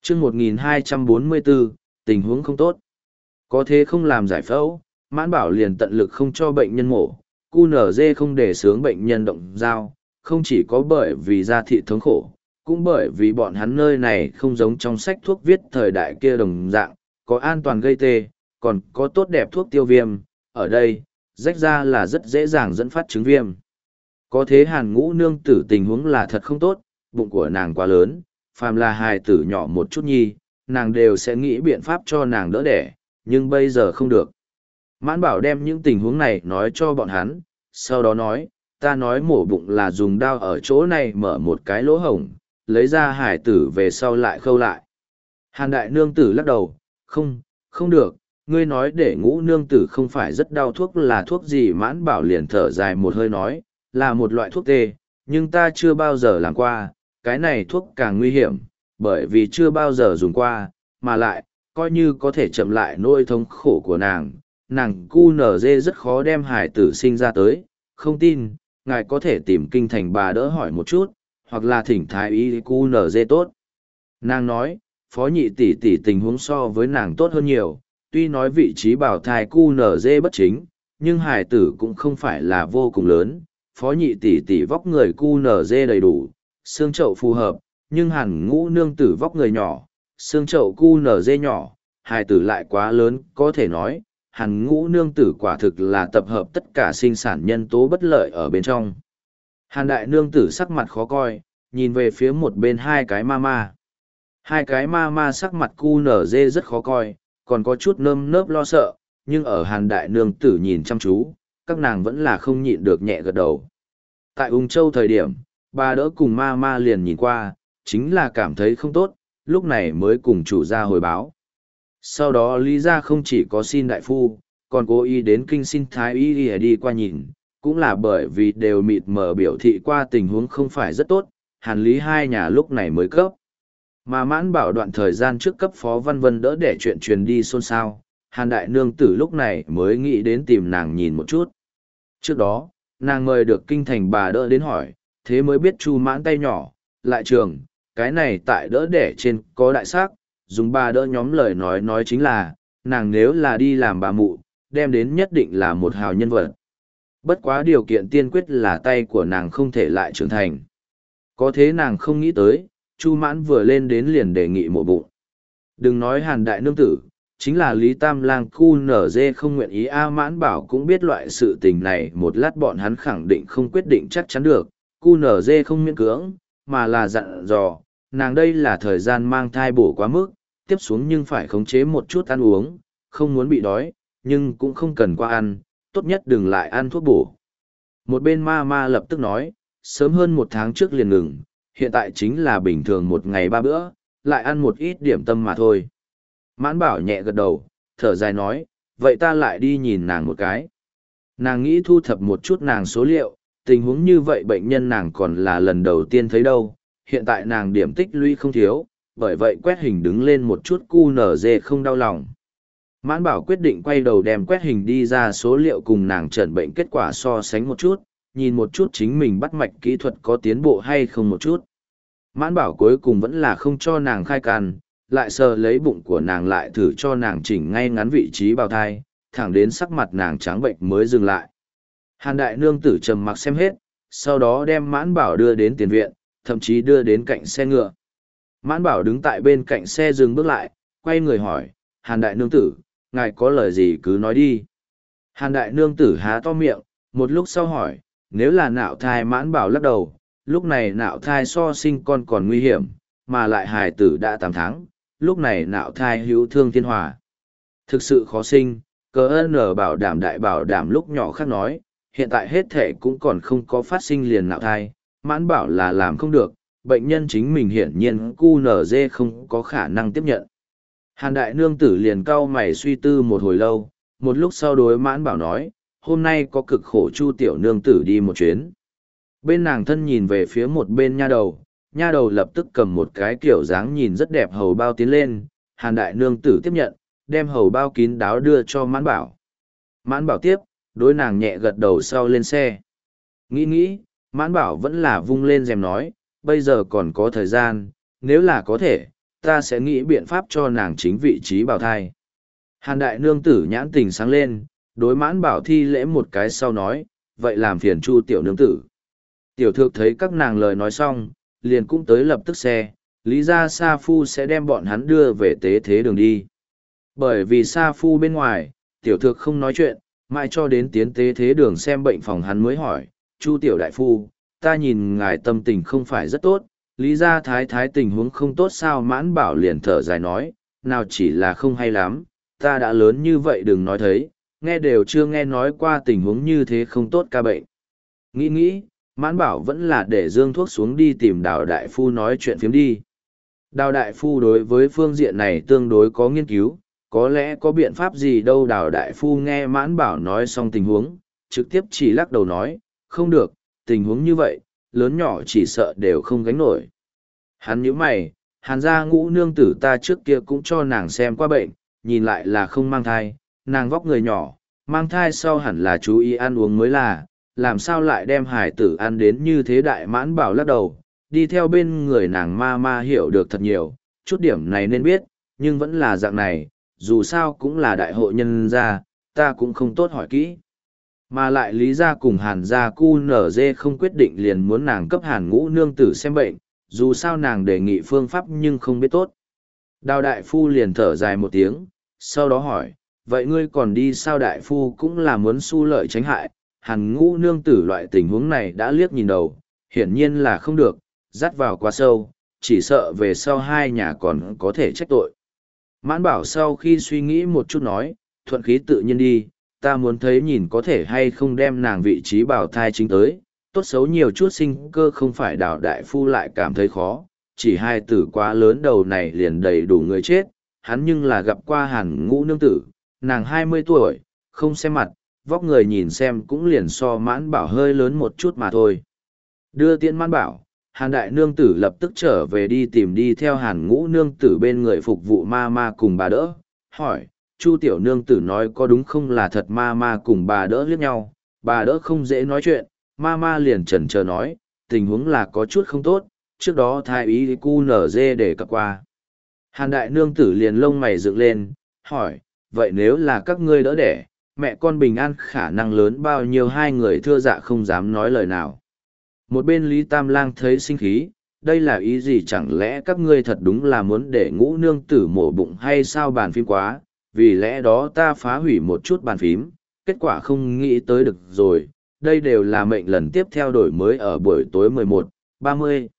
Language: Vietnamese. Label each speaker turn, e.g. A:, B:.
A: chương 1244, tình huống không tốt. Có thế không làm giải phẫu, Mãn Bảo liền tận lực không cho bệnh nhân mổ, QNZ không để sướng bệnh nhân động dao, không chỉ có bởi vì da thịt thống khổ, cũng bởi vì bọn hắn nơi này không giống trong sách thuốc viết thời đại kia đồng dạng, có an toàn gây tê, còn có tốt đẹp thuốc tiêu viêm, ở đây, rách ra là rất dễ dàng dẫn phát chứng viêm. Có thế Hàn Ngũ nương tử tình huống là thật không tốt, bụng của nàng quá lớn, phàm là hài tử nhỏ một chút nhi, nàng đều sẽ nghĩ biện pháp cho nàng đỡ đẻ, nhưng bây giờ không được. Mãn Bảo đem những tình huống này nói cho bọn hắn, sau đó nói, ta nói mổ bụng là dùng dao ở chỗ này mở một cái lỗ hổng, lấy ra hải tử về sau lại khâu lại. Hàn đại nương tử lắc đầu, không được, ngươi nói để Ngũ nương tử không phải rất đau thuốc là thuốc gì. Mãn Bảo liền thở dài một hơi nói, là một loại thuốc tê, nhưng ta chưa bao giờ làm qua, cái này thuốc càng nguy hiểm, bởi vì chưa bao giờ dùng qua, mà lại, coi như có thể chậm lại nỗi thống khổ của nàng QNZ rất khó đem hải tử sinh ra tới, không tin, ngài có thể tìm kinh thành bà đỡ hỏi một chút, hoặc là thỉnh thái y QNZ tốt. Nàng nói, phó nhị tỷ tỷ tình huống so với nàng tốt hơn nhiều, tuy nói vị trí bảo thai QNZ bất chính, nhưng hải tử cũng không phải là vô cùng lớn, phó nhị tỷ tỷ vóc người QNZ đầy đủ, xương chậu phù hợp, nhưng Hàn Ngũ nương tử vóc người nhỏ, xương chậu QNZ nhỏ, hải tử lại quá lớn, có thể nói, Hàn Ngũ nương tử quả thực là tập hợp tất cả sinh sản nhân tố bất lợi ở bên trong. Hàn đại nương tử sắc mặt khó coi, nhìn về phía một bên hai cái ma. Hai cái ma sắc mặt QNZ rất khó coi, còn có chút nơm nớp lo sợ, nhưng ở Hàn đại nương tử nhìn chăm chú, các nàng vẫn là không nhịn được nhẹ gật đầu. Tại Ung Châu thời điểm, bà đỡ cùng ma liền nhìn qua, chính là cảm thấy không tốt, lúc này mới cùng chủ gia hồi báo. Sau đó Lý gia không chỉ có xin đại phu, còn cố ý đến kinh xin thái y đi qua nhìn, cũng là bởi vì đều mịt mờ biểu thị qua tình huống không phải rất tốt, Hàn Lý hai nhà lúc này mới cấp. Mà Mãn Bảo đoạn thời gian trước cấp Phó Văn Vân đỡ để chuyện truyền đi xôn xao, Hàn đại nương tử lúc này mới nghĩ đến tìm nàng nhìn một chút. Trước đó, nàng mời được kinh thành bà đỡ đến hỏi, thế mới biết Chu Mãn tay nhỏ, lại trường, cái này tại đỡ đẻ trên có đại xác, dùng bà đỡ nhóm lời nói chính là, nàng nếu là đi làm bà mụ, đem đến nhất định là một hào nhân vật. Bất quá điều kiện tiên quyết là tay của nàng không thể lại trưởng thành. Có thế nàng không nghĩ tới, Chu Mãn vừa lên đến liền đề nghị mổ bụng. Đừng nói Hàn đại nương tử, chính là Lý Tam Lang QNZ không nguyện ý. Mãn Bảo cũng biết loại sự tình này một lát bọn hắn khẳng định không quyết định chắc chắn được, QNZ không miễn cưỡng, mà là dặn dò, nàng đây là thời gian mang thai bổ quá mức, tiếp xuống nhưng phải khống chế một chút ăn uống, không muốn bị đói, nhưng cũng không cần qua ăn, tốt nhất đừng lại ăn thuốc bổ. Một bên ma lập tức nói, sớm hơn 1 tháng trước liền ngừng, hiện tại chính là bình thường 1 ngày 3 bữa, lại ăn một ít điểm tâm mà thôi. Mãn Bảo nhẹ gật đầu, thở dài nói, vậy ta lại đi nhìn nàng một cái. Nàng nghĩ thu thập một chút nàng số liệu, tình huống như vậy bệnh nhân nàng còn là lần đầu tiên thấy đâu, hiện tại nàng điểm tích lũy không thiếu, bởi vậy quét hình đứng lên một chút QNZ không đau lòng. Mãn Bảo quyết định quay đầu đem quét hình đi ra số liệu cùng nàng chẩn bệnh kết quả so sánh một chút, nhìn một chút chính mình bắt mạch kỹ thuật có tiến bộ hay không một chút. Mãn Bảo cuối cùng vẫn là không cho nàng khai can, lại sờ lấy bụng của nàng lại thử cho nàng chỉnh ngay ngắn vị trí bào thai, thẳng đến sắc mặt nàng trắng bệnh mới dừng lại. Hàn đại nương tử trầm mặc xem hết, sau đó đem Mãn Bảo đưa đến tiền viện, thậm chí đưa đến cạnh xe ngựa. Mãn Bảo đứng tại bên cạnh xe dừng bước lại, quay người hỏi, Hàn đại nương tử, ngài có lời gì cứ nói đi. Hàn đại nương tử há to miệng, một lúc sau hỏi, nếu là nạo thai. Mãn Bảo lắc đầu, lúc này nạo thai so sinh con còn nguy hiểm, mà lại hài tử đã 8 tháng, lúc này nạo thai hữu thương thiên hòa. Thực sự khó sinh, CN bảo đảm đại bảo đảm lúc nhỏ khác nói, hiện tại hết thể cũng còn không có phát sinh liền nạo thai, Mãn Bảo là làm không được, bệnh nhân chính mình hiển nhiên QNZ không có khả năng tiếp nhận. Hàn đại nương tử liền cau mày suy tư một hồi lâu, một lúc sau đối Mãn Bảo nói, hôm nay có cực khổ Chu tiểu nương tử đi một chuyến. Bên nàng thân nhìn về phía một bên nha đầu lập tức cầm một cái kiểu dáng nhìn rất đẹp hầu bao tiến lên, Hàn đại nương tử tiếp nhận, đem hầu bao kín đáo đưa cho Mãn Bảo. Mãn Bảo tiếp, đối nàng nhẹ gật đầu sau lên xe. Nghĩ, Mãn Bảo vẫn là vung lên rèm nói, bây giờ còn có thời gian, nếu là có thể, ta sẽ nghĩ biện pháp cho nàng chính vị trí bào thai. Hàn đại nương tử nhãn tình sáng lên, đối Mãn Bảo thi lễ một cái sau nói, vậy làm phiền Chu tiểu nương tử. Tiểu thược thấy các nàng lời nói xong, liền cũng tới lập tức xe, lý ra Sa Phu sẽ đem bọn hắn đưa về tế thế đường đi. Bởi vì Sa Phu bên ngoài, tiểu thược không nói chuyện, mãi cho đến tiến tế thế đường xem bệnh phòng hắn mới hỏi, Chu tiểu đại phu, ta nhìn ngài tâm tình không phải rất tốt, lý ra thái thái tình huống không tốt sao? Mãn Bảo liền thở dài nói, nào chỉ là không hay lắm, ta đã lớn như vậy đừng nói thấy, nghe đều chưa nghe nói qua tình huống như thế không tốt ca bệnh. Nghĩ, Mãn Bảo vẫn là để dương thuốc xuống đi tìm Đào đại phu nói chuyện phiếm đi. Đào đại phu đối với phương diện này tương đối có nghiên cứu, có lẽ có biện pháp gì đâu. Đào đại phu nghe Mãn Bảo nói xong tình huống, trực tiếp chỉ lắc đầu nói, không được, tình huống như vậy, lớn nhỏ chỉ sợ đều không gánh nổi. Hắn nhíu mày, Hàn gia Ngũ nương tử ta trước kia cũng cho nàng xem qua bệnh, nhìn lại là không mang thai, nàng vóc người nhỏ, mang thai sau hẳn là chú ý ăn uống mới là, làm sao lại đem hải tử ăn đến như thế? Đại Mãn Bảo lắc đầu, đi theo bên người nàng ma hiểu được thật nhiều, chút điểm này nên biết, nhưng vẫn là dạng này, dù sao cũng là đại hội nhân gia, ta cũng không tốt hỏi kỹ. Mà lại Lý gia cùng Hàn gia QNZ không quyết định liền muốn nàng cấp Hàn Ngũ nương tử xem bệnh, dù sao nàng đề nghị phương pháp nhưng không biết tốt. Đào đại phu liền thở dài một tiếng, sau đó hỏi, vậy ngươi còn đi sao? Đại phu cũng là muốn xu lợi tránh hại, Hàn Ngũ nương tử loại tình huống này đã liếc nhìn đầu, hiển nhiên là không được, dắt vào quá sâu, chỉ sợ về sau hai nhà còn có thể trách tội. Mãn Bảo sau khi suy nghĩ một chút nói, thuận khí tự nhiên đi, ta muốn thấy nhìn có thể hay không đem nàng vị trí bào thai chính tới, tốt xấu nhiều chút sinh cơ không phải. Đào đại phu lại cảm thấy khó, chỉ hai tử quá lớn đầu này liền đầy đủ người chết, hắn nhưng là gặp qua Hàn Ngũ nương tử, nàng 20 tuổi, không xem mặt, vóc người nhìn xem cũng liền so Mãn Bảo hơi lớn một chút mà thôi. Đưa tiễn Mãn Bảo, Hàn đại nương tử lập tức trở về đi tìm đi theo Hàn Ngũ nương tử bên người phục vụ ma cùng bà đỡ, hỏi, Chu tiểu nương tử nói có đúng không? Là thật. Ma cùng bà đỡ liếc nhau, bà đỡ không dễ nói chuyện, ma liền chần chờ nói, tình huống là có chút không tốt, trước đó thái ý QNZ để cập qua. Hàn đại nương tử liền lông mày dựng lên, hỏi, vậy nếu là các ngươi đỡ đẻ, mẹ con bình an khả năng lớn bao nhiêu? Hai người thưa dạ không dám nói lời nào. Một bên Lý Tam Lang thấy sinh khí, đây là ý gì? Chẳng lẽ các ngươi thật đúng là muốn để Ngũ nương tử mổ bụng hay sao? Bàn phím quá, vì lẽ đó ta phá hủy một chút bàn phím, kết quả không nghĩ tới được rồi, đây đều là mệnh lần tiếp theo đổi mới ở buổi tối 11:30.